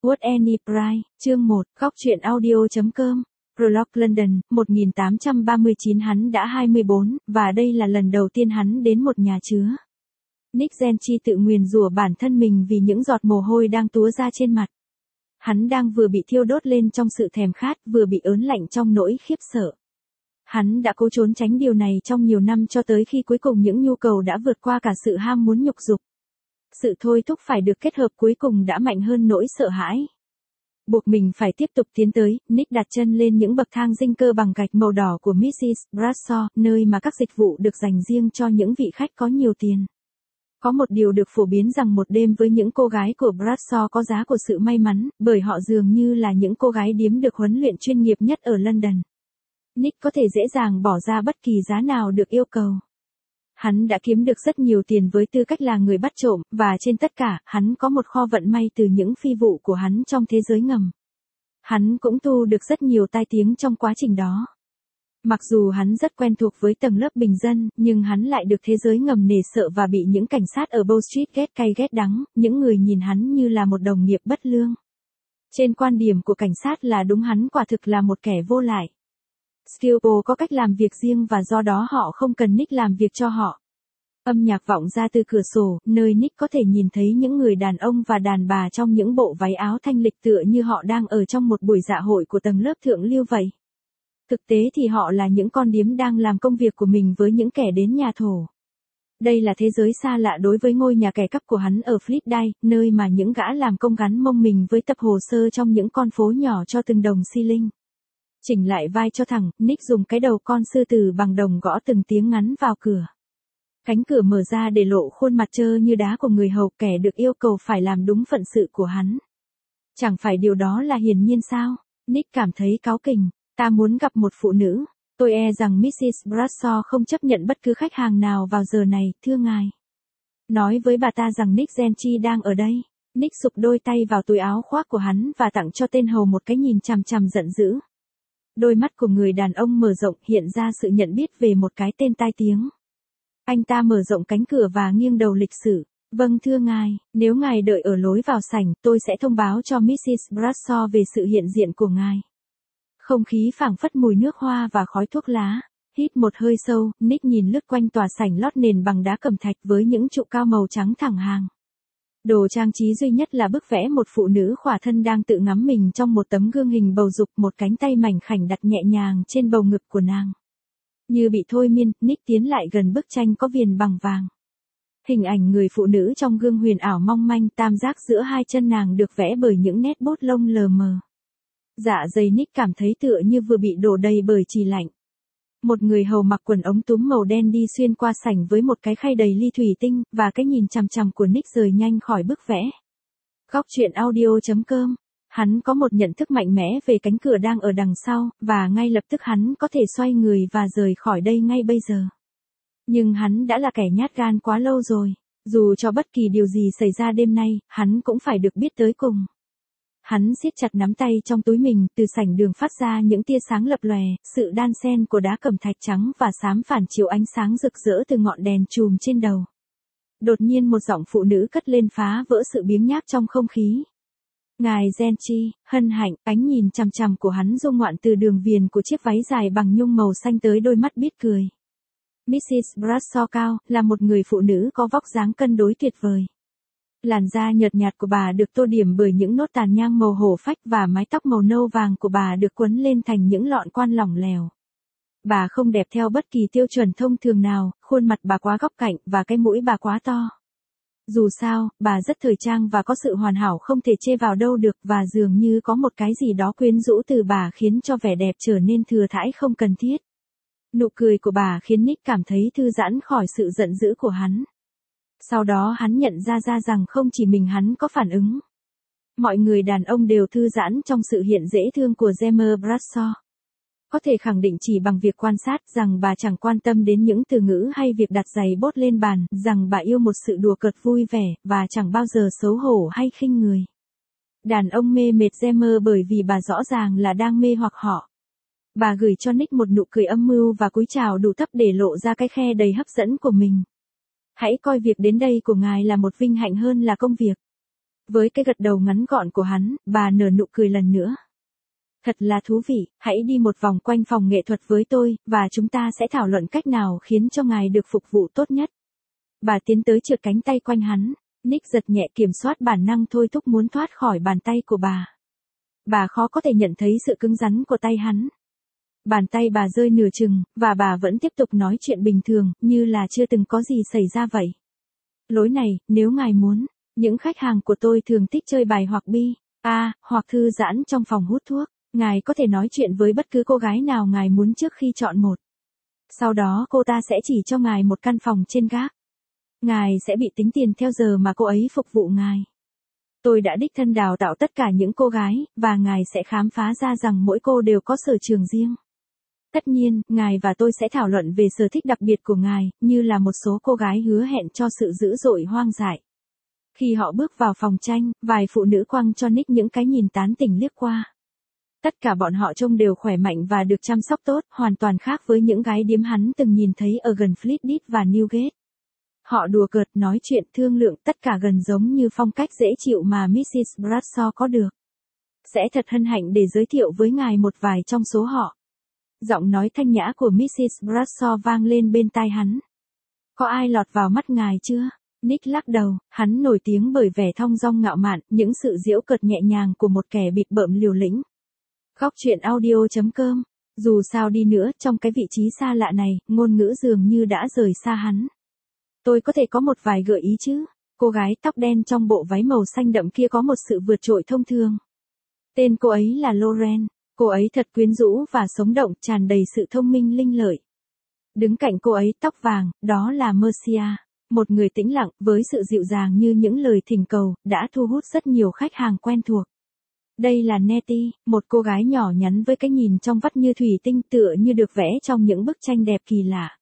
What Any Price, chương 1, góc truyện audio.com. Prologue London, 1839. Hắn đã 24, và đây là lần đầu tiên hắn đến một nhà chứa. Nick Gentry tự nguyền rủa bản thân mình vì những giọt mồ hôi đang túa ra trên mặt. Hắn đang vừa bị thiêu đốt lên trong sự thèm khát, vừa bị ớn lạnh trong nỗi khiếp sợ. Hắn đã cố trốn tránh điều này trong nhiều năm cho tới khi cuối cùng những nhu cầu đã vượt qua cả sự ham muốn nhục dục. Sự thôi thúc phải được kết hợp cuối cùng đã mạnh hơn nỗi sợ hãi. Buộc mình phải tiếp tục tiến tới, Nick đặt chân lên những bậc thang dinh cơ bằng gạch màu đỏ của Mrs. Bradshaw, nơi mà các dịch vụ được dành riêng cho những vị khách có nhiều tiền. Có một điều được phổ biến rằng một đêm với những cô gái của Bradshaw có giá của sự may mắn, bởi họ dường như là những cô gái điếm được huấn luyện chuyên nghiệp nhất ở London. Nick có thể dễ dàng bỏ ra bất kỳ giá nào được yêu cầu. Hắn đã kiếm được rất nhiều tiền với tư cách là người bắt trộm, và trên tất cả, hắn có một kho vận may từ những phi vụ của hắn trong thế giới ngầm. Hắn cũng thu được rất nhiều tai tiếng trong quá trình đó. Mặc dù hắn rất quen thuộc với tầng lớp bình dân, nhưng hắn lại được thế giới ngầm nể sợ và bị những cảnh sát ở Bow Street ghét cay ghét đắng, những người nhìn hắn như là một đồng nghiệp bất lương. Trên quan điểm của cảnh sát là đúng, hắn quả thực là một kẻ vô lại. Skillbo có cách làm việc riêng và do đó họ không cần Nick làm việc cho họ. Âm nhạc vọng ra từ cửa sổ, nơi Nick có thể nhìn thấy những người đàn ông và đàn bà trong những bộ váy áo thanh lịch tựa như họ đang ở trong một buổi dạ hội của tầng lớp thượng lưu vậy. Thực tế thì họ là những con điếm đang làm công việc của mình với những kẻ đến nhà thổ. Đây là thế giới xa lạ đối với ngôi nhà kẻ cắp của hắn ở Flitdale, nơi mà những gã làm công gắn mông mình với tập hồ sơ trong những con phố nhỏ cho từng đồng xi linh. Chỉnh lại vai cho thẳng, Nick dùng cái đầu con sư tử bằng đồng gõ từng tiếng ngắn vào cửa. Cánh cửa mở ra để lộ khuôn mặt trơ như đá của người hầu, kẻ được yêu cầu phải làm đúng phận sự của hắn. Chẳng phải điều đó là hiển nhiên sao? Nick cảm thấy cáu kỉnh. Ta muốn gặp một phụ nữ. Tôi e rằng Mrs. Bradshaw không chấp nhận bất cứ khách hàng nào vào giờ này, thưa ngài. Nói với bà ta rằng Nick Gentry đang ở đây. Nick sụp đôi tay vào túi áo khoác của hắn và tặng cho tên hầu một cái nhìn chằm chằm giận dữ. Đôi mắt của người đàn ông mở rộng, hiện ra sự nhận biết về một cái tên tai tiếng. Anh ta mở rộng cánh cửa và nghiêng đầu lịch sự. Vâng thưa ngài, nếu ngài đợi ở lối vào sảnh, tôi sẽ thông báo cho Mrs. Bradshaw về sự hiện diện của ngài. Không khí phảng phất mùi nước hoa và khói thuốc lá. Hít một hơi sâu, Nick nhìn lướt quanh tòa sảnh lót nền bằng đá cẩm thạch với những trụ cao màu trắng thẳng hàng. Đồ trang trí duy nhất là bức vẽ một phụ nữ khỏa thân đang tự ngắm mình trong một tấm gương hình bầu dục, một cánh tay mảnh khảnh đặt nhẹ nhàng trên bầu ngực của nàng. Như bị thôi miên, Nick tiến lại gần bức tranh có viền bằng vàng. Hình ảnh người phụ nữ trong gương huyền ảo mong manh, tam giác giữa hai chân nàng được vẽ bởi những nét bút lông lờ mờ. Dạ dày Nick cảm thấy tựa như vừa bị đổ đầy bởi trì lạnh. Một người hầu mặc quần ống túm màu đen đi xuyên qua sảnh với một cái khay đầy ly thủy tinh, và cái nhìn chằm chằm của Nick rời nhanh khỏi bức vẽ. Góc truyện audio.com. Hắn có một nhận thức mạnh mẽ về cánh cửa đang ở đằng sau, và ngay lập tức hắn có thể xoay người và rời khỏi đây ngay bây giờ. Nhưng hắn đã là kẻ nhát gan quá lâu rồi. Dù cho bất kỳ điều gì xảy ra đêm nay, hắn cũng phải được biết tới cùng. Hắn siết chặt nắm tay trong túi mình, từ sảnh đường phát ra những tia sáng lập lòe, sự đan xen của đá cẩm thạch trắng và xám phản chiếu ánh sáng rực rỡ từ ngọn đèn chùm trên đầu. Đột nhiên một giọng phụ nữ cất lên phá vỡ sự biếng nhác trong không khí. Ngài Gentry, hân hạnh, ánh nhìn chằm chằm của hắn du ngoạn từ đường viền của chiếc váy dài bằng nhung màu xanh tới đôi mắt biết cười. Mrs. Bradshaw cao, là một người phụ nữ có vóc dáng cân đối tuyệt vời. Làn da nhợt nhạt của bà được tô điểm bởi những nốt tàn nhang màu hổ phách và mái tóc màu nâu vàng của bà được quấn lên thành những lọn quan lỏng lẻo. Bà không đẹp theo bất kỳ tiêu chuẩn thông thường nào, khuôn mặt bà quá góc cạnh và cái mũi bà quá to. Dù sao, bà rất thời trang và có sự hoàn hảo không thể chê vào đâu được, và dường như có một cái gì đó quyến rũ từ bà khiến cho vẻ đẹp trở nên thừa thãi không cần thiết. Nụ cười của bà khiến Nick cảm thấy thư giãn khỏi sự giận dữ của hắn. Sau đó hắn nhận ra rằng không chỉ mình hắn có phản ứng. Mọi người đàn ông đều thư giãn trong sự hiện dễ thương của Gemma Bradshaw. Có thể khẳng định chỉ bằng việc quan sát rằng bà chẳng quan tâm đến những từ ngữ hay việc đặt giày bốt lên bàn, rằng bà yêu một sự đùa cợt vui vẻ, và chẳng bao giờ xấu hổ hay khinh người. Đàn ông mê mệt Gemma bởi vì bà rõ ràng là đang mê hoặc họ. Bà gửi cho Nick một nụ cười âm mưu và cúi chào đủ thấp để lộ ra cái khe đầy hấp dẫn của mình. Hãy coi việc đến đây của ngài là một vinh hạnh hơn là công việc. Với cái gật đầu ngắn gọn của hắn, bà nở nụ cười lần nữa. Thật là thú vị, hãy đi một vòng quanh phòng nghệ thuật với tôi, và chúng ta sẽ thảo luận cách nào khiến cho ngài được phục vụ tốt nhất. Bà tiến tới trượt cánh tay quanh hắn. Nick giật nhẹ kiểm soát bản năng thôi thúc muốn thoát khỏi bàn tay của bà. Bà khó có thể nhận thấy sự cứng rắn của tay hắn. Bàn tay bà rơi nửa chừng, và bà vẫn tiếp tục nói chuyện bình thường, như là chưa từng có gì xảy ra vậy. Lối này, nếu ngài muốn, những khách hàng của tôi thường thích chơi bài hoặc hoặc thư giãn trong phòng hút thuốc. Ngài có thể nói chuyện với bất cứ cô gái nào ngài muốn trước khi chọn một. Sau đó cô ta sẽ chỉ cho ngài một căn phòng trên gác. Ngài sẽ bị tính tiền theo giờ mà cô ấy phục vụ ngài. Tôi đã đích thân đào tạo tất cả những cô gái, và ngài sẽ khám phá ra rằng mỗi cô đều có sở trường riêng. Tất nhiên, ngài và tôi sẽ thảo luận về sở thích đặc biệt của ngài, như là một số cô gái hứa hẹn cho sự dữ dội hoang dại. Khi họ bước vào phòng tranh, vài phụ nữ quăng cho Nick những cái nhìn tán tỉnh liếc qua. Tất cả bọn họ trông đều khỏe mạnh và được chăm sóc tốt, hoàn toàn khác với những gái điếm hắn từng nhìn thấy ở gần Fleetwood và Newgate. Họ đùa cợt, nói chuyện, thương lượng, tất cả gần giống như phong cách dễ chịu mà Mrs. Bradshaw có được. Sẽ thật hân hạnh để giới thiệu với ngài một vài trong số họ. Giọng nói thanh nhã của Mrs. Bradshaw vang lên bên tai hắn. Có ai lọt vào mắt ngài chưa? Nick lắc đầu, hắn nổi tiếng bởi vẻ thong dong ngạo mạn, những sự giễu cợt nhẹ nhàng của một kẻ bịp bợm liều lĩnh. Góc truyện audio.com. Dù sao đi nữa, trong cái vị trí xa lạ này, ngôn ngữ dường như đã rời xa hắn. Tôi có thể có một vài gợi ý chứ? Cô gái tóc đen trong bộ váy màu xanh đậm kia có một sự vượt trội thông thường. Tên cô ấy là Lauren. Cô ấy thật quyến rũ và sống động, tràn đầy sự thông minh linh lợi. Đứng cạnh cô ấy tóc vàng, đó là Mercia. Một người tĩnh lặng, với sự dịu dàng như những lời thỉnh cầu, đã thu hút rất nhiều khách hàng quen thuộc. Đây là Nettie, một cô gái nhỏ nhắn với cái nhìn trong vắt như thủy tinh tựa như được vẽ trong những bức tranh đẹp kỳ lạ.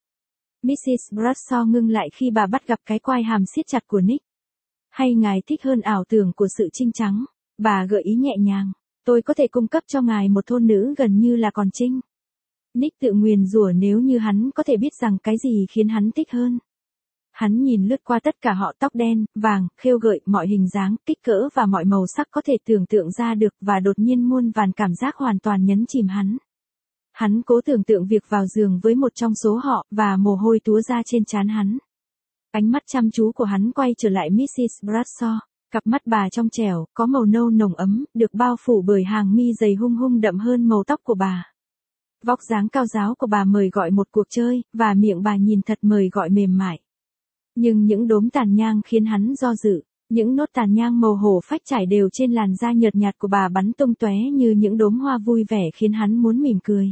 Mrs. Bradshaw ngưng lại khi bà bắt gặp cái quai hàm siết chặt của Nick. Hay ngài thích hơn ảo tưởng của sự trinh trắng? Bà gợi ý nhẹ nhàng. Tôi có thể cung cấp cho ngài một thôn nữ gần như là còn trinh. Nick tự nguyền rủa nếu như hắn có thể biết rằng cái gì khiến hắn thích hơn. Hắn nhìn lướt qua tất cả họ tóc đen, vàng, khêu gợi, mọi hình dáng, kích cỡ và mọi màu sắc có thể tưởng tượng ra được và đột nhiên muôn vàn cảm giác hoàn toàn nhấn chìm hắn. Hắn cố tưởng tượng việc vào giường với một trong số họ và mồ hôi túa ra trên trán hắn. Ánh mắt chăm chú của hắn quay trở lại Mrs. Bradshaw, cặp mắt bà trong trẻo, có màu nâu nồng ấm, được bao phủ bởi hàng mi dày hung hung đậm hơn màu tóc của bà. Vóc dáng cao ráo của bà mời gọi một cuộc chơi, và miệng bà nhìn thật mời gọi mềm mại. Nhưng những đốm tàn nhang khiến hắn do dự, những nốt tàn nhang màu hổ phách trải đều trên làn da nhợt nhạt của bà bắn tung tóe như những đốm hoa vui vẻ khiến hắn muốn mỉm cười.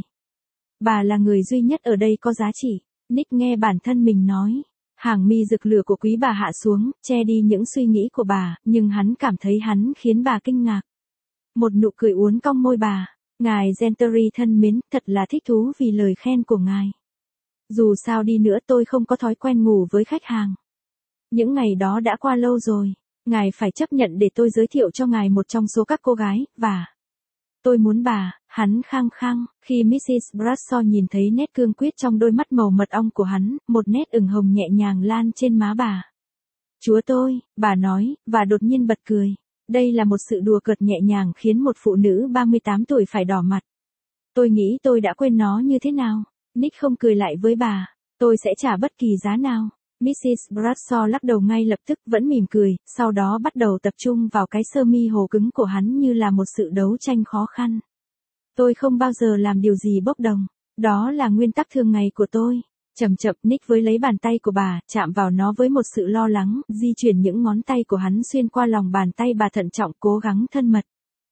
Bà là người duy nhất ở đây có giá trị, Nick nghe bản thân mình nói. Hàng mi rực lửa của quý bà hạ xuống, che đi những suy nghĩ của bà, nhưng hắn cảm thấy hắn khiến bà kinh ngạc. Một nụ cười uốn cong môi bà. Ngài Gentry thân mến, thật là thích thú vì lời khen của ngài. Dù sao đi nữa tôi không có thói quen ngủ với khách hàng. Những ngày đó đã qua lâu rồi. Ngài phải chấp nhận để tôi giới thiệu cho ngài một trong số các cô gái, và tôi muốn bà, hắn khăng khăng. Khi Mrs. Bradshaw nhìn thấy nét cương quyết trong đôi mắt màu mật ong của hắn, một nét ửng hồng nhẹ nhàng lan trên má bà. Chúa tôi, bà nói, và đột nhiên bật cười. Đây là một sự đùa cợt nhẹ nhàng khiến một phụ nữ 38 tuổi phải đỏ mặt. Tôi nghĩ tôi đã quên nó như thế nào. Nick không cười lại với bà. Tôi sẽ trả bất kỳ giá nào. Mrs. Bradshaw lắc đầu ngay lập tức, vẫn mỉm cười, sau đó bắt đầu tập trung vào cái sơ mi hồ cứng của hắn như là một sự đấu tranh khó khăn. Tôi không bao giờ làm điều gì bốc đồng. Đó là nguyên tắc thường ngày của tôi. Chậm chậm Nick với lấy bàn tay của bà, chạm vào nó với một sự lo lắng, di chuyển những ngón tay của hắn xuyên qua lòng bàn tay bà thận trọng cố gắng thân mật.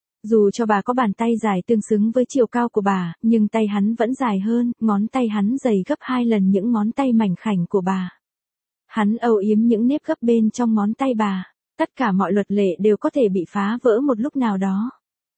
Dù cho bà có bàn tay dài tương xứng với chiều cao của bà, nhưng tay hắn vẫn dài hơn, ngón tay hắn dày gấp 2 lần những ngón tay mảnh khảnh của bà. Hắn âu yếm những nếp gấp bên trong ngón tay bà. Tất cả mọi luật lệ đều có thể bị phá vỡ một lúc nào đó.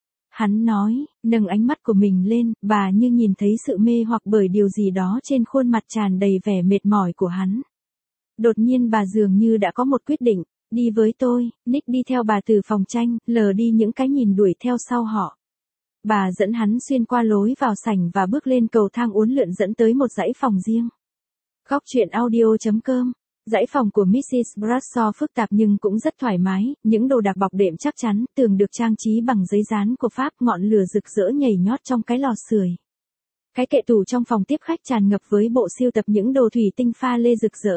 Hắn nói, nâng ánh mắt của mình lên, bà như nhìn thấy sự mê hoặc bởi điều gì đó trên khuôn mặt tràn đầy vẻ mệt mỏi của hắn. Đột nhiên bà dường như đã có một quyết định, đi với tôi. Nick đi theo bà từ phòng tranh, lờ đi những cái nhìn đuổi theo sau họ. Bà dẫn hắn xuyên qua lối vào sảnh và bước lên cầu thang uốn lượn dẫn tới một dãy phòng riêng. Góc truyện audio.com Dãy phòng của Mrs. Bradshaw phức tạp nhưng cũng rất thoải mái, những đồ đạc bọc đệm chắc chắn, tường được trang trí bằng giấy dán của Pháp, ngọn lửa rực rỡ nhảy nhót trong cái lò sưởi. Cái kệ tủ trong phòng tiếp khách tràn ngập với bộ sưu tập những đồ thủy tinh pha lê rực rỡ.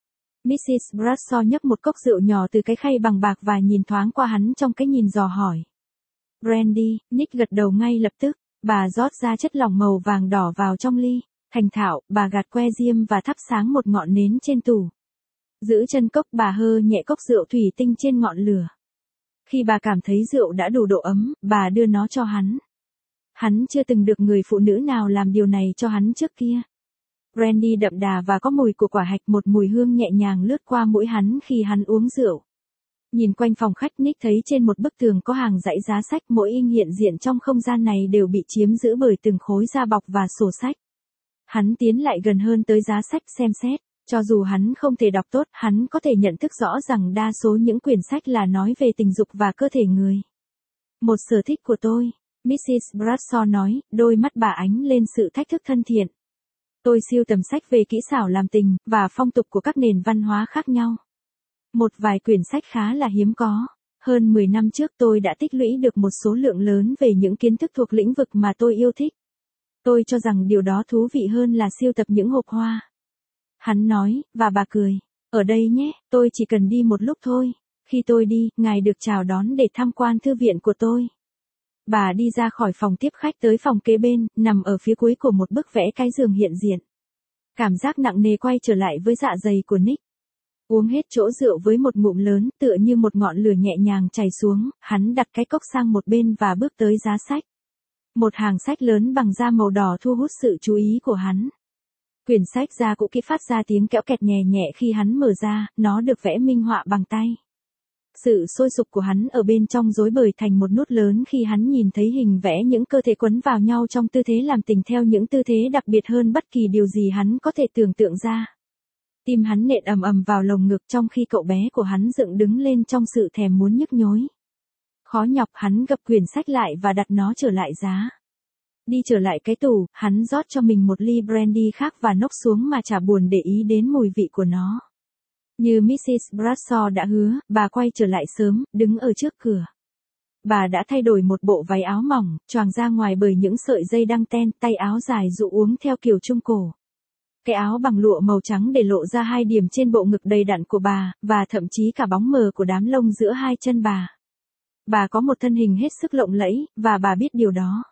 Mrs. Bradshaw nhấp một cốc rượu nhỏ từ cái khay bằng bạc và nhìn thoáng qua hắn trong cái nhìn dò hỏi. Brandy, Nick gật đầu ngay lập tức, bà rót ra chất lỏng màu vàng đỏ vào trong ly. Thành thạo, bà gạt que diêm và thắp sáng một ngọn nến trên tủ. Giữ chân cốc, bà hơ nhẹ cốc rượu thủy tinh trên ngọn lửa. Khi bà cảm thấy rượu đã đủ độ ấm, bà đưa nó cho hắn. Hắn chưa từng được người phụ nữ nào làm điều này cho hắn trước kia. Brandy đậm đà và có mùi của quả hạch, một mùi hương nhẹ nhàng lướt qua mũi hắn khi hắn uống rượu. Nhìn quanh phòng khách, Nick thấy trên một bức tường có hàng dãy giá sách, mỗi in hiện diện trong không gian này đều bị chiếm giữ bởi từng khối da bọc và sổ sách. Hắn tiến lại gần hơn tới giá sách xem xét. Cho dù hắn không thể đọc tốt, hắn có thể nhận thức rõ rằng đa số những quyển sách là nói về tình dục và cơ thể người. Một sở thích của tôi, Mrs. Bradshaw nói, đôi mắt bà ánh lên sự thách thức thân thiện. Tôi sưu tầm sách về kỹ xảo làm tình, và phong tục của các nền văn hóa khác nhau. Một vài quyển sách khá là hiếm có. Hơn 10 năm trước tôi đã tích lũy được một số lượng lớn về những kiến thức thuộc lĩnh vực mà tôi yêu thích. Tôi cho rằng điều đó thú vị hơn là sưu tập những hộp hoa. Hắn nói, và bà cười. Ở đây nhé, tôi chỉ cần đi một lúc thôi. Khi tôi đi, ngài được chào đón để tham quan thư viện của tôi. Bà đi ra khỏi phòng tiếp khách tới phòng kế bên, nằm ở phía cuối của một bức vẽ cái giường hiện diện. Cảm giác nặng nề quay trở lại với dạ dày của Nick. Uống hết chỗ rượu với một ngụm lớn, tựa như một ngọn lửa nhẹ nhàng chảy xuống, hắn đặt cái cốc sang một bên và bước tới giá sách. Một hàng sách lớn bằng da màu đỏ thu hút sự chú ý của hắn. Quyển sách da cũ kỹ phát ra tiếng kẽo kẹt nhẹ nhẹ khi hắn mở ra, nó được vẽ minh họa bằng tay. Sự sôi sục của hắn ở bên trong rối bời thành một nút lớn khi hắn nhìn thấy hình vẽ những cơ thể quấn vào nhau trong tư thế làm tình theo những tư thế đặc biệt hơn bất kỳ điều gì hắn có thể tưởng tượng ra. Tim hắn nện ầm ầm vào lồng ngực trong khi cậu bé của hắn dựng đứng lên trong sự thèm muốn nhức nhối. Khó nhọc hắn gập quyển sách lại và đặt nó trở lại giá. Đi trở lại cái tủ, hắn rót cho mình một ly brandy khác và nốc xuống mà chả buồn để ý đến mùi vị của nó. Như Mrs. Bradshaw đã hứa, bà quay trở lại sớm, đứng ở trước cửa. Bà đã thay đổi một bộ váy áo mỏng, choàng ra ngoài bởi những sợi dây đăng ten, tay áo dài rụ uống theo kiểu trung cổ. Cái áo bằng lụa màu trắng để lộ ra 2 điểm trên bộ ngực đầy đặn của bà, và thậm chí cả bóng mờ của đám lông giữa 2 chân bà. Bà có một thân hình hết sức lộng lẫy, và bà biết điều đó.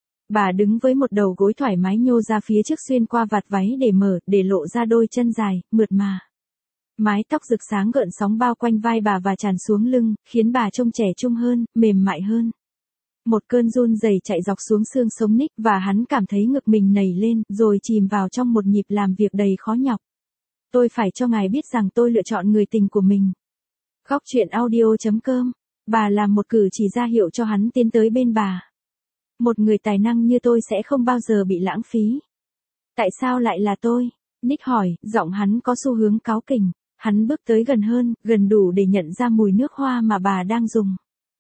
Bà đứng với một đầu gối thoải mái nhô ra phía trước xuyên qua vạt váy để lộ ra đôi chân dài, mượt mà. Mái tóc rực sáng gợn sóng bao quanh vai bà và tràn xuống lưng, khiến bà trông trẻ trung hơn, mềm mại hơn. Một cơn run rẩy chạy dọc xuống xương sống Nick và hắn cảm thấy ngực mình nảy lên, rồi chìm vào trong một nhịp làm việc đầy khó nhọc. Tôi phải cho ngài biết rằng tôi lựa chọn người tình của mình. Góc truyện audio.com. Bà làm một cử chỉ ra hiệu cho hắn tiến tới bên bà. Một người tài năng như tôi sẽ không bao giờ bị lãng phí. Tại sao lại là tôi? Nick hỏi, giọng hắn có xu hướng cáu kỉnh. Hắn bước tới gần hơn, gần đủ để nhận ra mùi nước hoa mà bà đang dùng.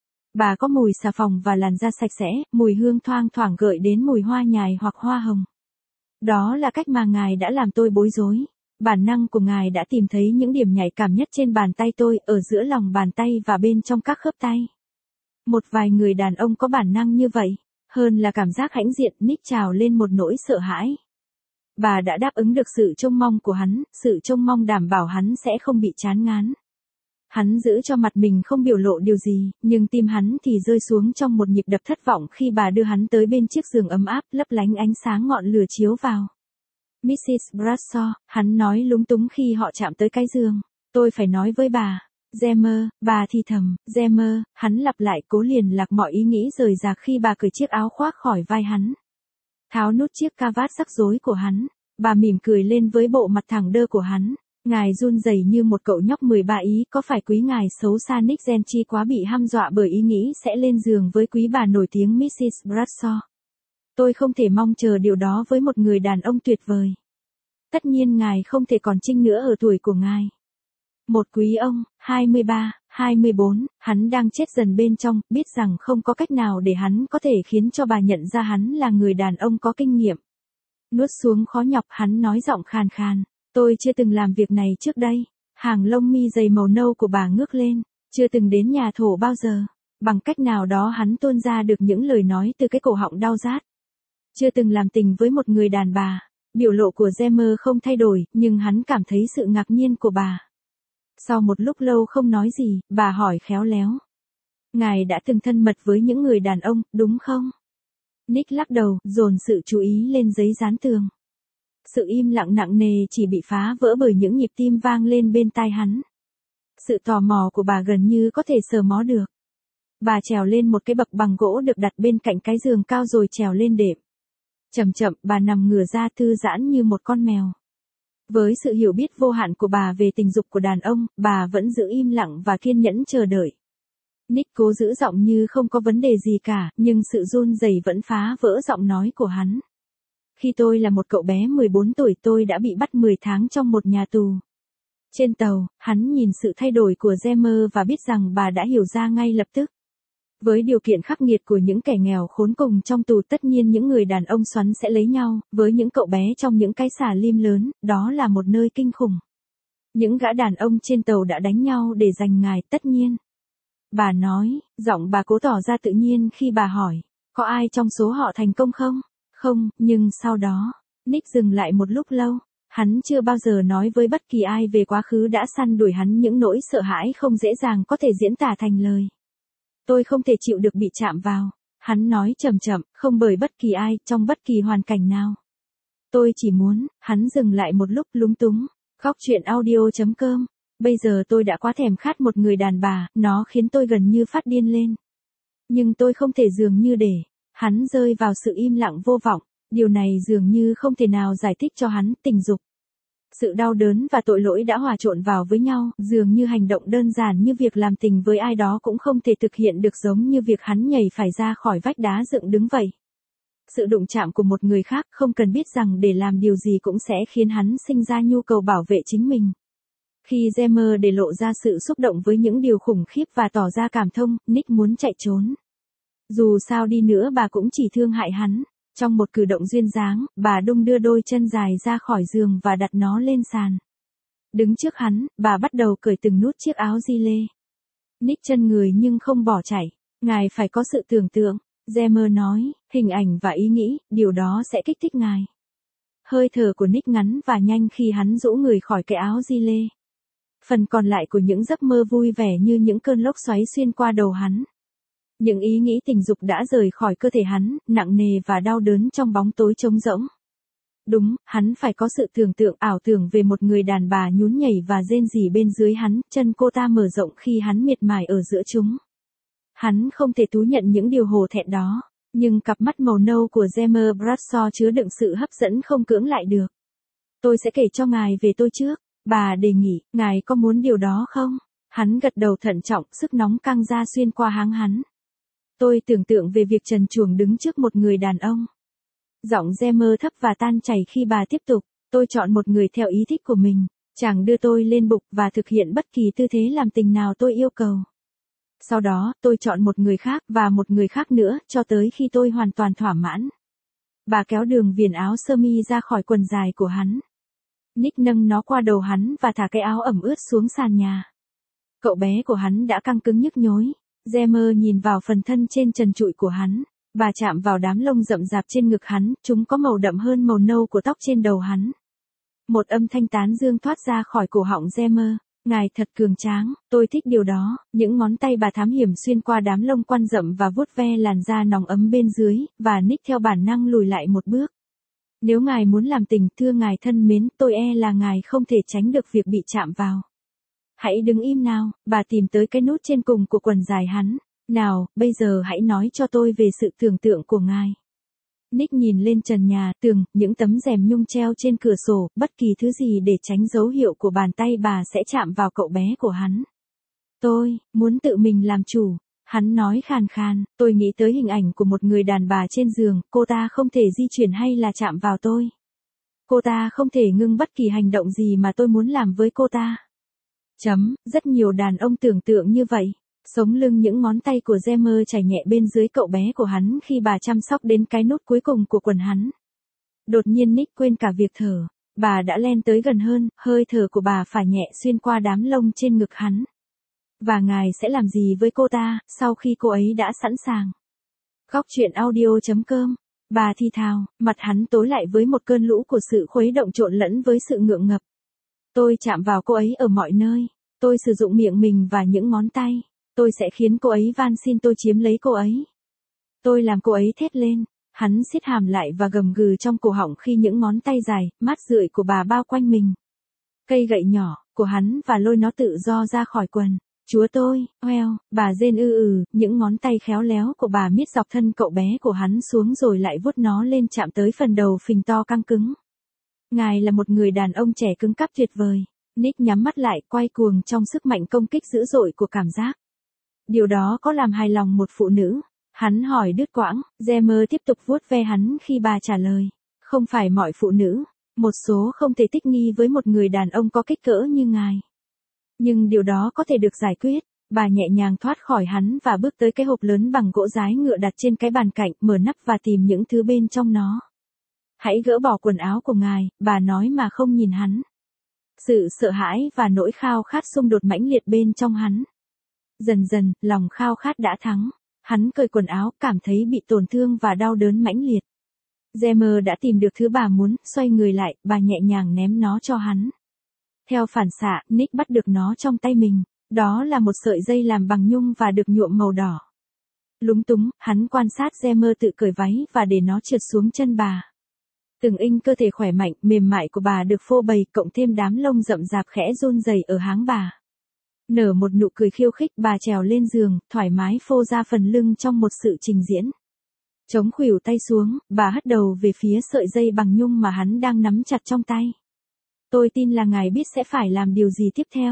Bà có mùi xà phòng và làn da sạch sẽ, mùi hương thoang thoảng gợi đến mùi hoa nhài hoặc hoa hồng. Đó là cách mà ngài đã làm tôi bối rối. Bản năng của ngài đã tìm thấy những điểm nhạy cảm nhất trên bàn tay tôi, ở giữa lòng bàn tay và bên trong các khớp tay. Một vài người đàn ông có bản năng như vậy. Hơn là cảm giác hãnh diện, Nick trào lên một nỗi sợ hãi. Bà đã đáp ứng được sự trông mong của hắn, sự trông mong đảm bảo hắn sẽ không bị chán ngán. Hắn giữ cho mặt mình không biểu lộ điều gì, nhưng tim hắn thì rơi xuống trong một nhịp đập thất vọng khi bà đưa hắn tới bên chiếc giường ấm áp, lấp lánh ánh sáng ngọn lửa chiếu vào. Mrs. Bradshaw, hắn nói lúng túng khi họ chạm tới cái giường. Tôi phải nói với bà. Gemmer, bà thì thầm, Gemmer, hắn lặp lại cố liền lạc mọi ý nghĩ rời rạc khi bà cởi chiếc áo khoác khỏi vai hắn. Tháo nút chiếc cà vạt rắc rối của hắn. Bà mỉm cười lên với bộ mặt thẳng đơ của hắn. Ngài run rẩy như một cậu nhóc 13 ý, có phải quý ngài xấu xa Nick Gentry quá bị hăm dọa bởi ý nghĩ sẽ lên giường với quý bà nổi tiếng Mrs. Bradshaw. Tôi không thể mong chờ điều đó với một người đàn ông tuyệt vời. Tất nhiên ngài không thể còn trinh nữa ở tuổi của ngài. Một quý ông, 23, 24, hắn đang chết dần bên trong, biết rằng không có cách nào để hắn có thể khiến cho bà nhận ra hắn là người đàn ông có kinh nghiệm. Nuốt xuống khó nhọc, hắn nói giọng khàn khàn. Tôi chưa từng làm việc này trước đây. Hàng lông mi dày màu nâu của bà ngước lên, chưa từng đến nhà thổ bao giờ. Bằng cách nào đó hắn tuôn ra được những lời nói từ cái cổ họng đau rát. Chưa từng làm tình với một người đàn bà. Biểu lộ của Gemmer không thay đổi, nhưng hắn cảm thấy sự ngạc nhiên của bà. Sau một lúc lâu không nói gì, bà hỏi khéo léo. Ngài đã từng thân mật với những người đàn ông, đúng không? Nick lắc đầu, dồn sự chú ý lên giấy dán tường. Sự im lặng nặng nề chỉ bị phá vỡ bởi những nhịp tim vang lên bên tai hắn. Sự tò mò của bà gần như có thể sờ mó được. Bà trèo lên một cái bậc bằng gỗ được đặt bên cạnh cái giường cao rồi trèo lên đệm. Chậm chậm, bà nằm ngửa ra thư giãn như một con mèo. Với sự hiểu biết vô hạn của bà về tình dục của đàn ông, bà vẫn giữ im lặng và kiên nhẫn chờ đợi. Nick cố giữ giọng như không có vấn đề gì cả, nhưng sự run rẩy vẫn phá vỡ giọng nói của hắn. Khi tôi là một cậu bé 14 tuổi tôi đã bị bắt 10 tháng trong một nhà tù. Trên tàu, hắn nhìn sự thay đổi của Gemmer và biết rằng bà đã hiểu ra ngay lập tức. Với điều kiện khắc nghiệt của những kẻ nghèo khốn cùng trong tù, tất nhiên những người đàn ông xoắn sẽ lấy nhau, với những cậu bé trong những cái xà lim lớn, đó là một nơi kinh khủng. Những gã đàn ông trên tàu đã đánh nhau để giành ngài, tất nhiên. Bà nói, giọng bà cố tỏ ra tự nhiên khi bà hỏi, có ai trong số họ thành công không? Không, nhưng sau đó, Nick dừng lại một lúc lâu. Hắn chưa bao giờ nói với bất kỳ ai về quá khứ đã săn đuổi hắn những nỗi sợ hãi không dễ dàng có thể diễn tả thành lời. Tôi không thể chịu được bị chạm vào. Hắn nói chậm chậm, không bởi bất kỳ ai, trong bất kỳ hoàn cảnh nào. Tôi chỉ muốn, hắn dừng lại một lúc lúng túng. Góc truyện audio.com. Bây giờ tôi đã quá thèm khát một người đàn bà, nó khiến tôi gần như phát điên lên. Nhưng tôi không thể dường như để. Hắn rơi vào sự im lặng vô vọng. Điều này dường như không thể nào giải thích cho hắn, tình dục. Sự đau đớn và tội lỗi đã hòa trộn vào với nhau, dường như hành động đơn giản như việc làm tình với ai đó cũng không thể thực hiện được, giống như việc hắn nhảy phải ra khỏi vách đá dựng đứng vậy. Sự đụng chạm của một người khác không cần biết rằng để làm điều gì cũng sẽ khiến hắn sinh ra nhu cầu bảo vệ chính mình. Khi Gemmer để lộ ra sự xúc động với những điều khủng khiếp và tỏ ra cảm thông, Nick muốn chạy trốn. Dù sao đi nữa bà cũng chỉ thương hại hắn. Trong một cử động duyên dáng, bà đung đưa đôi chân dài ra khỏi giường và đặt nó lên sàn. Đứng trước hắn, bà bắt đầu cởi từng nút chiếc áo gi lê. Nick chân người nhưng không bỏ chạy. Ngài phải có sự tưởng tượng. Gemmer nói, hình ảnh và ý nghĩ, điều đó sẽ kích thích ngài. Hơi thở của Nick ngắn và nhanh khi hắn rũ người khỏi cái áo gi lê. Phần còn lại của những giấc mơ vui vẻ như những cơn lốc xoáy xuyên qua đầu hắn. Những ý nghĩ tình dục đã rời khỏi cơ thể hắn, nặng nề và đau đớn trong bóng tối trống rỗng. Đúng, hắn phải có sự tưởng tượng ảo tưởng về một người đàn bà nhún nhảy và rên rỉ bên dưới hắn, chân cô ta mở rộng khi hắn miệt mài ở giữa chúng. Hắn không thể thú nhận những điều hổ thẹn đó, nhưng cặp mắt màu nâu của Gemmer Bradshaw chứa đựng sự hấp dẫn không cưỡng lại được. Tôi sẽ kể cho ngài về tôi trước, bà đề nghị, ngài có muốn điều đó không? Hắn gật đầu thận trọng, sức nóng căng ra xuyên qua háng hắn. Tôi tưởng tượng về việc trần truồng đứng trước một người đàn ông. Giọng Gemmer thấp và tan chảy khi bà tiếp tục, tôi chọn một người theo ý thích của mình, chàng đưa tôi lên bục và thực hiện bất kỳ tư thế làm tình nào tôi yêu cầu. Sau đó, tôi chọn một người khác và một người khác nữa, cho tới khi tôi hoàn toàn thỏa mãn. Bà kéo đường viền áo sơ mi ra khỏi quần dài của hắn. Nick nâng nó qua đầu hắn và thả cái áo ẩm ướt xuống sàn nhà. Cậu bé của hắn đã căng cứng nhức nhối. Gemmer nhìn vào phần thân trên trần trụi của hắn. Bà chạm vào đám lông rậm rạp trên ngực hắn, chúng có màu đậm hơn màu nâu của tóc trên đầu hắn. Một âm thanh tán dương thoát ra khỏi cổ họng Gemmer. Ngài thật cường tráng, tôi thích điều đó. Những ngón tay bà thám hiểm xuyên qua đám lông quăn rậm và vuốt ve làn da nóng ấm bên dưới, và Nick theo bản năng lùi lại một bước. Nếu ngài muốn làm tình, thưa ngài thân mến, tôi e là ngài không thể tránh được việc bị chạm vào. Hãy đứng im nào, bà tìm tới cái nút trên cùng của quần dài hắn. Nào, bây giờ hãy nói cho tôi về sự tưởng tượng của ngài. Nick nhìn lên trần nhà, tường, những tấm rèm nhung treo trên cửa sổ, bất kỳ thứ gì để tránh dấu hiệu của bàn tay bà sẽ chạm vào cậu bé của hắn. Tôi, muốn tự mình làm chủ. Hắn nói khàn khàn, tôi nghĩ tới hình ảnh của một người đàn bà trên giường, cô ta không thể di chuyển hay là chạm vào tôi. Cô ta không thể ngưng bất kỳ hành động gì mà tôi muốn làm với cô ta. Rất nhiều đàn ông tưởng tượng như vậy. Sống lưng những ngón tay của Gemmer chảy nhẹ bên dưới cậu bé của hắn khi bà chăm sóc đến cái nút cuối cùng của quần hắn. Đột nhiên Nick quên cả việc thở. Bà đã len tới gần hơn, hơi thở của bà phả nhẹ xuyên qua đám lông trên ngực hắn. Và ngài sẽ làm gì với cô ta, sau khi cô ấy đã sẵn sàng? Góc truyện audio.com. Bà thì thào, mặt hắn tối lại với một cơn lũ của sự khuấy động trộn lẫn với sự ngượng ngập. Tôi chạm vào cô ấy ở mọi nơi. Tôi sử dụng miệng mình và những ngón tay. Tôi sẽ khiến cô ấy van xin tôi chiếm lấy cô ấy. Tôi làm cô ấy thét lên. Hắn siết hàm lại và gầm gừ trong cổ họng khi những ngón tay dài, mát rượi của bà bao quanh mình. Cây gậy nhỏ của hắn và lôi nó tự do ra khỏi quần. Chúa tôi, bà rên những ngón tay khéo léo của bà miết dọc thân cậu bé của hắn xuống rồi lại vuốt nó lên chạm tới phần đầu phình to căng cứng. Ngài là một người đàn ông trẻ cứng cáp tuyệt vời. Nick nhắm mắt lại, quay cuồng trong sức mạnh công kích dữ dội của cảm giác. Điều đó có làm hài lòng một phụ nữ? Hắn hỏi đứt quãng, Gemmer tiếp tục vuốt ve hắn khi bà trả lời. Không phải mọi phụ nữ, một số không thể thích nghi với một người đàn ông có kích cỡ như ngài. Nhưng điều đó có thể được giải quyết. Bà nhẹ nhàng thoát khỏi hắn và bước tới cái hộp lớn bằng gỗ dái ngựa đặt trên cái bàn cạnh, mở nắp và tìm những thứ bên trong nó. Hãy gỡ bỏ quần áo của ngài, bà nói mà không nhìn hắn. Sự sợ hãi và nỗi khao khát xung đột mãnh liệt bên trong hắn. Dần dần, lòng khao khát đã thắng. Hắn cởi quần áo, cảm thấy bị tổn thương và đau đớn mãnh liệt. Gemmer đã tìm được thứ bà muốn, xoay người lại, bà nhẹ nhàng ném nó cho hắn. Theo phản xạ, Nick bắt được nó trong tay mình. Đó là một sợi dây làm bằng nhung và được nhuộm màu đỏ. Lúng túng, hắn quan sát Gemmer tự cởi váy và để nó trượt xuống chân bà. Từng inch cơ thể khỏe mạnh, mềm mại của bà được phô bày, cộng thêm đám lông rậm rạp khẽ run rẩy ở háng bà. Nở một nụ cười khiêu khích, bà trèo lên giường, thoải mái phô ra phần lưng trong một sự trình diễn. Chống khuỷu tay xuống, bà hất đầu về phía sợi dây bằng nhung mà hắn đang nắm chặt trong tay. Tôi tin là ngài biết sẽ phải làm điều gì tiếp theo.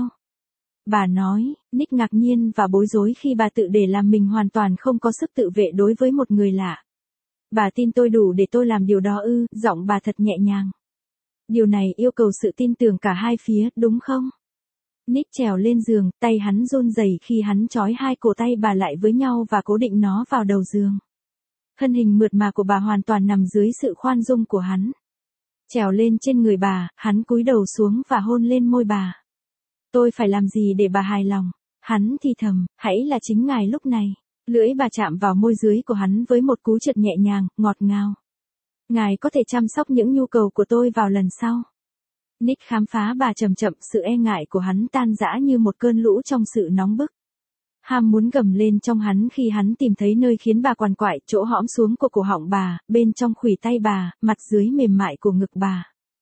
Bà nói. Nick ngạc nhiên và bối rối khi bà tự để làm mình hoàn toàn không có sức tự vệ đối với một người lạ. Bà tin tôi đủ để tôi làm điều đó ư? Giọng bà thật nhẹ nhàng. Điều này yêu cầu sự tin tưởng cả hai phía, đúng không? Nick trèo lên giường, tay hắn run rẩy khi hắn trói hai cổ tay bà lại với nhau và cố định nó vào đầu giường. Thân hình mượt mà của bà hoàn toàn nằm dưới sự khoan dung của hắn. Trèo lên trên người bà, hắn cúi đầu xuống và hôn lên môi bà. Tôi phải làm gì để bà hài lòng? Hắn thì thầm, hãy là chính ngài lúc này. Lưỡi bà chạm vào môi dưới của hắn với một cú trượt nhẹ nhàng, ngọt ngào. Ngài có thể chăm sóc những nhu cầu của tôi vào lần sau. Nick khám phá bà chậm chậm, sự e ngại của hắn tan rã như một cơn lũ trong sự nóng bức. Ham muốn gầm lên trong hắn khi hắn tìm thấy nơi khiến bà quằn quại, chỗ hõm xuống của cổ họng bà, bên trong khuỷu tay bà, mặt dưới mềm mại của ngực bà.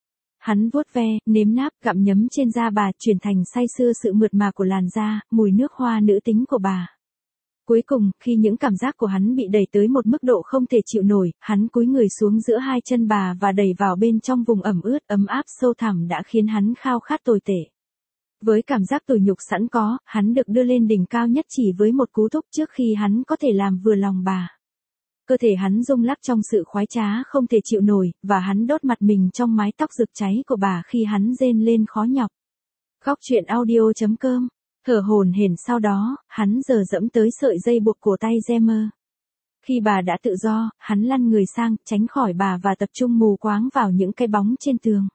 Hắn vuốt ve, nếm náp, gặm nhấm trên da bà, chuyển thành say sưa sự mượt mà của làn da, mùi nước hoa nữ tính của bà. Cuối cùng, khi những cảm giác của hắn bị đẩy tới một mức độ không thể chịu nổi, hắn cúi người xuống giữa hai chân bà và đẩy vào bên trong vùng ẩm ướt, ấm áp sâu thẳm đã khiến hắn khao khát tồi tệ. Với cảm giác tủi nhục sẵn có, hắn được đưa lên đỉnh cao nhất chỉ với một cú thúc trước khi hắn có thể làm vừa lòng bà. Cơ thể hắn rung lắc trong sự khoái trá không thể chịu nổi, và hắn đốt mặt mình trong mái tóc rực cháy của bà khi hắn rên lên khó nhọc. Góc truyện audio.com. Thở hổn hển sau đó, hắn giở dẫm tới sợi dây buộc cổ tay Gemmer. Khi bà đã tự do, hắn lăn người sang, tránh khỏi bà và tập trung mù quáng vào những cái bóng trên tường.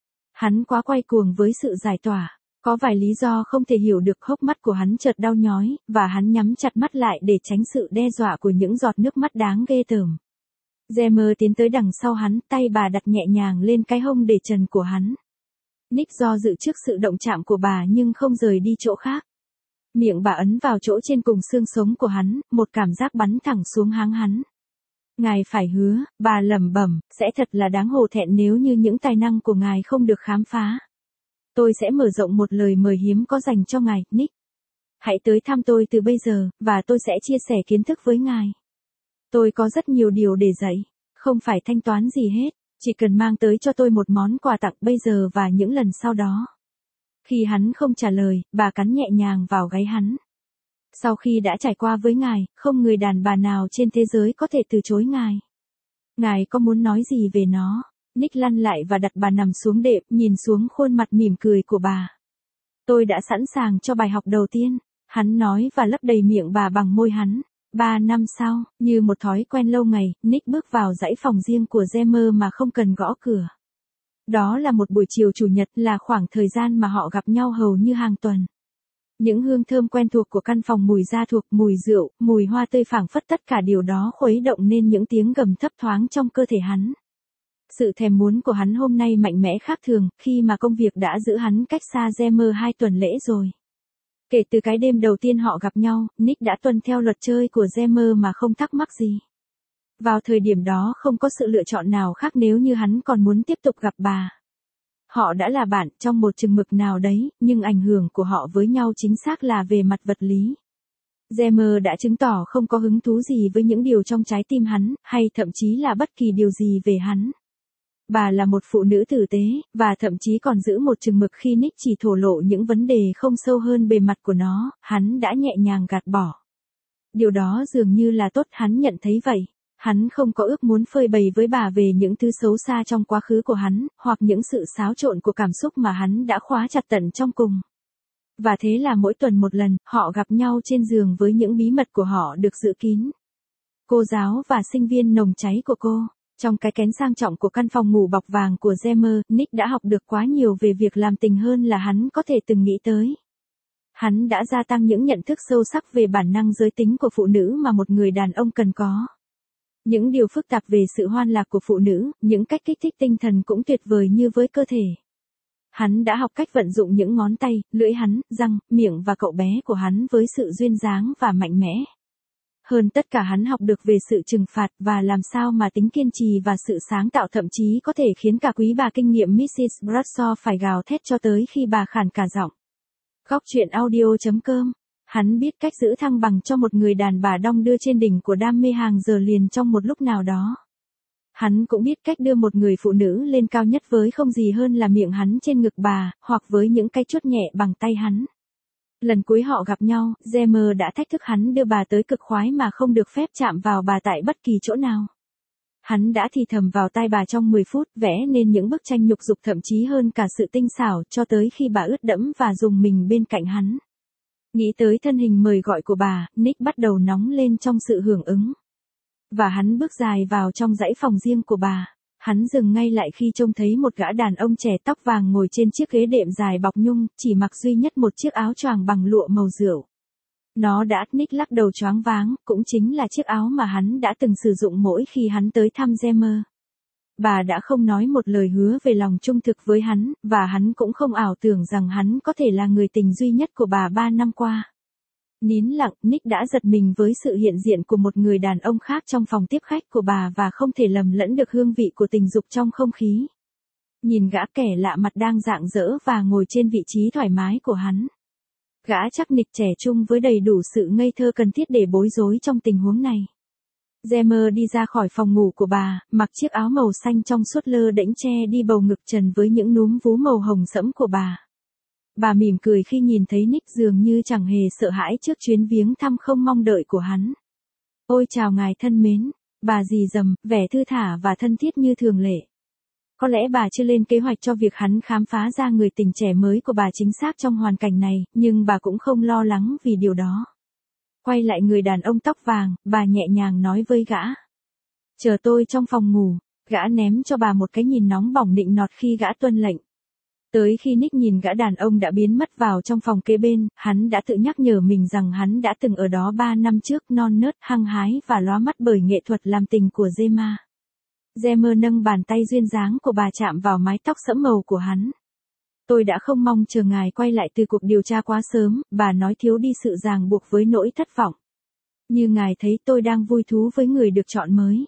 Hắn quá quay cuồng với sự giải tỏa. Có vài lý do không thể hiểu được, hốc mắt của hắn chợt đau nhói, và hắn nhắm chặt mắt lại để tránh sự đe dọa của những giọt nước mắt đáng ghê tởm. Gemmer tiến tới đằng sau hắn, tay bà đặt nhẹ nhàng lên cái hông để trần của hắn. Nick do dự trước sự động chạm của bà nhưng không rời đi chỗ khác. Miệng bà ấn vào chỗ trên cùng xương sống của hắn, một cảm giác bắn thẳng xuống háng hắn. Ngài phải hứa, bà lẩm bẩm, sẽ thật là đáng hổ thẹn nếu như những tài năng của ngài không được khám phá. Tôi sẽ mở rộng một lời mời hiếm có dành cho ngài, Nick. Hãy tới thăm tôi từ bây giờ, và tôi sẽ chia sẻ kiến thức với ngài. Tôi có rất nhiều điều để dạy, không phải thanh toán gì hết, chỉ cần mang tới cho tôi một món quà tặng bây giờ và những lần sau đó. Khi hắn không trả lời, bà cắn nhẹ nhàng vào gáy hắn. Sau khi đã trải qua với ngài, không người đàn bà nào trên thế giới có thể từ chối ngài. Ngài có muốn nói gì về nó? Nick lăn lại và đặt bà nằm xuống đệm, nhìn xuống khuôn mặt mỉm cười của bà. Tôi đã sẵn sàng cho bài học đầu tiên, hắn nói và lấp đầy miệng bà bằng môi hắn. 3 năm sau, như một thói quen lâu ngày, Nick bước vào dãy phòng riêng của Gemmer mà không cần gõ cửa. Đó là một buổi chiều chủ nhật, là khoảng thời gian mà họ gặp nhau hầu như hàng tuần. Những hương thơm quen thuộc của căn phòng, mùi da thuộc, mùi rượu, mùi hoa tươi phảng phất, tất cả điều đó khuấy động nên những tiếng gầm thấp thoáng trong cơ thể hắn. Sự thèm muốn của hắn hôm nay mạnh mẽ khác thường, khi mà công việc đã giữ hắn cách xa Gemma 2 tuần lễ rồi. Kể từ cái đêm đầu tiên họ gặp nhau, Nick đã tuân theo luật chơi của Gemma mà không thắc mắc gì. Vào thời điểm đó không có sự lựa chọn nào khác nếu như hắn còn muốn tiếp tục gặp bà. Họ đã là bạn trong một chừng mực nào đấy, nhưng ảnh hưởng của họ với nhau chính xác là về mặt vật lý. Gemma đã chứng tỏ không có hứng thú gì với những điều trong trái tim hắn, hay thậm chí là bất kỳ điều gì về hắn. Bà là một phụ nữ tử tế, và thậm chí còn giữ một chừng mực khi Nick chỉ thổ lộ những vấn đề không sâu hơn bề mặt của nó, hắn đã nhẹ nhàng gạt bỏ. Điều đó dường như là tốt, hắn nhận thấy vậy. Hắn không có ước muốn phơi bày với bà về những thứ xấu xa trong quá khứ của hắn, hoặc những sự xáo trộn của cảm xúc mà hắn đã khóa chặt tận trong cùng. Và thế là mỗi tuần một lần, họ gặp nhau trên giường với những bí mật của họ được giữ kín. Cô giáo và sinh viên nồng cháy của cô. Trong cái kén sang trọng của căn phòng ngủ bọc vàng của Gemma, Nick đã học được quá nhiều về việc làm tình hơn là hắn có thể từng nghĩ tới. Hắn đã gia tăng những nhận thức sâu sắc về bản năng giới tính của phụ nữ mà một người đàn ông cần có. Những điều phức tạp về sự hoan lạc của phụ nữ, những cách kích thích tinh thần cũng tuyệt vời như với cơ thể. Hắn đã học cách vận dụng những ngón tay, lưỡi hắn, răng, miệng và cậu bé của hắn với sự duyên dáng và mạnh mẽ. Hơn tất cả hắn học được về sự trừng phạt và làm sao mà tính kiên trì và sự sáng tạo thậm chí có thể khiến cả quý bà kinh nghiệm Mrs. Bradshaw phải gào thét cho tới khi bà khản cả giọng. Góc truyện audio.com. Hắn biết cách giữ thăng bằng cho một người đàn bà đong đưa trên đỉnh của đam mê hàng giờ liền trong một lúc nào đó. Hắn cũng biết cách đưa một người phụ nữ lên cao nhất với không gì hơn là miệng hắn trên ngực bà, hoặc với những cái chuốt nhẹ bằng tay hắn. Lần cuối họ gặp nhau, Gemma đã thách thức hắn đưa bà tới cực khoái mà không được phép chạm vào bà tại bất kỳ chỗ nào. Hắn đã thì thầm vào tai bà trong 10 phút, vẽ nên những bức tranh nhục dục thậm chí hơn cả sự tinh xảo, cho tới khi bà ướt đẫm và rùng mình bên cạnh hắn. Nghĩ tới thân hình mời gọi của bà, Nick bắt đầu nóng lên trong sự hưởng ứng. Và hắn bước dài vào trong dãy phòng riêng của bà. Hắn dừng ngay lại khi trông thấy một gã đàn ông trẻ tóc vàng ngồi trên chiếc ghế đệm dài bọc nhung, chỉ mặc duy nhất một chiếc áo choàng bằng lụa màu rượu. Nó đã, Nick lắc đầu choáng váng, cũng chính là chiếc áo mà hắn đã từng sử dụng mỗi khi hắn tới thăm Gemma. Bà đã không nói một lời hứa về lòng trung thực với hắn, và hắn cũng không ảo tưởng rằng hắn có thể là người tình duy nhất của bà 3 năm qua. Nín lặng, Nick đã giật mình với sự hiện diện của một người đàn ông khác trong phòng tiếp khách của bà và không thể lầm lẫn được hương vị của tình dục trong không khí. Nhìn gã kẻ lạ mặt đang rạng rỡ và ngồi trên vị trí thoải mái của hắn. Gã chắc nịch trẻ trung với đầy đủ sự ngây thơ cần thiết để bối rối trong tình huống này. Gemma đi ra khỏi phòng ngủ của bà, mặc chiếc áo màu xanh trong suốt lơ đễnh che đi bầu ngực trần với những núm vú màu hồng sẫm của bà. Bà mỉm cười khi nhìn thấy Nick dường như chẳng hề sợ hãi trước chuyến viếng thăm không mong đợi của hắn. Ôi chào ngài thân mến, bà rì rầm, vẻ thư thả và thân thiết như thường lệ. Có lẽ bà chưa lên kế hoạch cho việc hắn khám phá ra người tình trẻ mới của bà chính xác trong hoàn cảnh này, nhưng bà cũng không lo lắng vì điều đó. Quay lại người đàn ông tóc vàng, bà nhẹ nhàng nói với gã. Chờ tôi trong phòng ngủ, gã ném cho bà một cái nhìn nóng bỏng nịnh nọt khi gã tuân lệnh. Tới khi Nick nhìn gã đàn ông đã biến mất vào trong phòng kế bên, hắn đã tự nhắc nhở mình rằng hắn đã từng ở đó 3 năm trước, non nớt, hăng hái và lóa mắt bởi nghệ thuật làm tình của Gemma. Gemma nâng bàn tay duyên dáng của bà chạm vào mái tóc sẫm màu của hắn. Tôi đã không mong chờ ngài quay lại từ cuộc điều tra quá sớm, bà nói thiếu đi sự ràng buộc với nỗi thất vọng. Như ngài thấy tôi đang vui thú với người được chọn mới.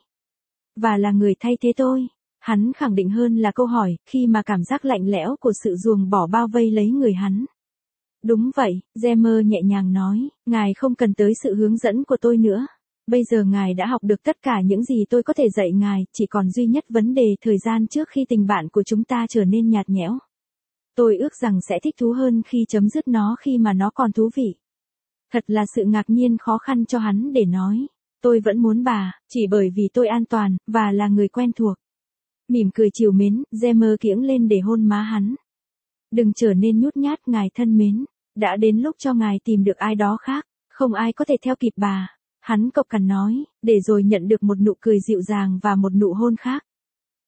Và là người thay thế tôi. Hắn khẳng định hơn là câu hỏi, khi mà cảm giác lạnh lẽo của sự ruồng bỏ bao vây lấy người hắn. Đúng vậy, Gemma nhẹ nhàng nói, ngài không cần tới sự hướng dẫn của tôi nữa. Bây giờ ngài đã học được tất cả những gì tôi có thể dạy ngài, chỉ còn duy nhất vấn đề thời gian trước khi tình bạn của chúng ta trở nên nhạt nhẽo. Tôi ước rằng sẽ thích thú hơn khi chấm dứt nó khi mà nó còn thú vị. Thật là sự ngạc nhiên khó khăn cho hắn để nói. Tôi vẫn muốn bà, chỉ bởi vì tôi an toàn, và là người quen thuộc. Mỉm cười trìu mến, Gemma kiễng lên để hôn má hắn. Đừng trở nên nhút nhát ngài thân mến. Đã đến lúc cho ngài tìm được ai đó khác. Không ai có thể theo kịp bà. Hắn cộc cằn nói, để rồi nhận được một nụ cười dịu dàng và một nụ hôn khác.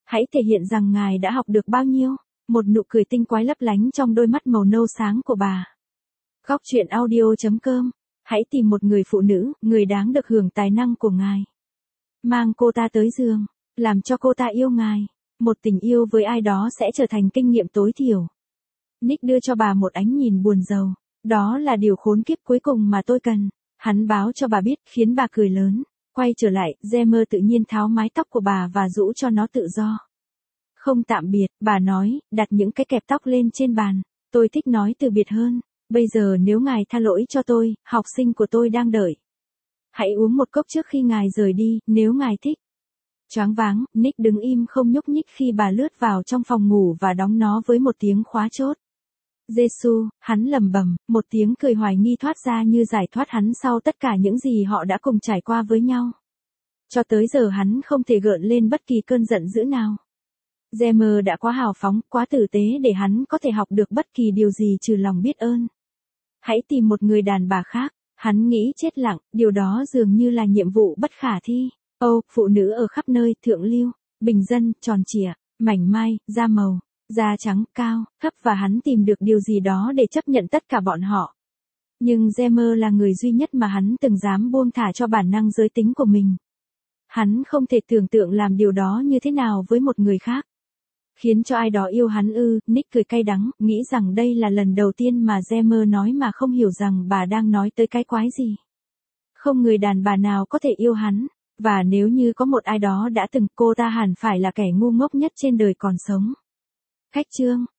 Hãy thể hiện rằng ngài đã học được bao nhiêu. Một nụ cười tinh quái lấp lánh trong đôi mắt màu nâu sáng của bà. Góc truyện audio.com. Hãy tìm một người phụ nữ, người đáng được hưởng tài năng của ngài. Mang cô ta tới giường, làm cho cô ta yêu ngài. Một tình yêu với ai đó sẽ trở thành kinh nghiệm tối thiểu. Nick đưa cho bà một ánh nhìn buồn rầu. Đó là điều khốn kiếp cuối cùng mà tôi cần. Hắn báo cho bà biết, khiến bà cười lớn. Quay trở lại, Gemmer tự nhiên tháo mái tóc của bà và rũ cho nó tự do. Không tạm biệt, bà nói, đặt những cái kẹp tóc lên trên bàn. Tôi thích nói từ biệt hơn. Bây giờ nếu ngài tha lỗi cho tôi, học sinh của tôi đang đợi. Hãy uống một cốc trước khi ngài rời đi, nếu ngài thích. Choáng váng, Nick đứng im không nhúc nhích khi bà lướt vào trong phòng ngủ và đóng nó với một tiếng khóa chốt. Giêsu, hắn lẩm bẩm, một tiếng cười hoài nghi thoát ra như giải thoát hắn sau tất cả những gì họ đã cùng trải qua với nhau. Cho tới giờ hắn không thể gợn lên bất kỳ cơn giận dữ nào. Gemmer đã quá hào phóng, quá tử tế để hắn có thể học được bất kỳ điều gì trừ lòng biết ơn. Hãy tìm một người đàn bà khác, hắn nghĩ chết lặng, điều đó dường như là nhiệm vụ bất khả thi. Phụ nữ ở khắp nơi, thượng lưu, bình dân, tròn trịa, mảnh mai, da màu, da trắng, cao, thấp và hắn tìm được điều gì đó để chấp nhận tất cả bọn họ. Nhưng Gemmer là người duy nhất mà hắn từng dám buông thả cho bản năng giới tính của mình. Hắn không thể tưởng tượng làm điều đó như thế nào với một người khác. Khiến cho ai đó yêu hắn ư, Nick cười cay đắng, nghĩ rằng đây là lần đầu tiên mà Gemmer nói mà không hiểu rằng bà đang nói tới cái quái gì. Không người đàn bà nào có thể yêu hắn, và nếu như có một ai đó đã từng, cô ta hẳn phải là kẻ ngu ngốc nhất trên đời còn sống. Cách chương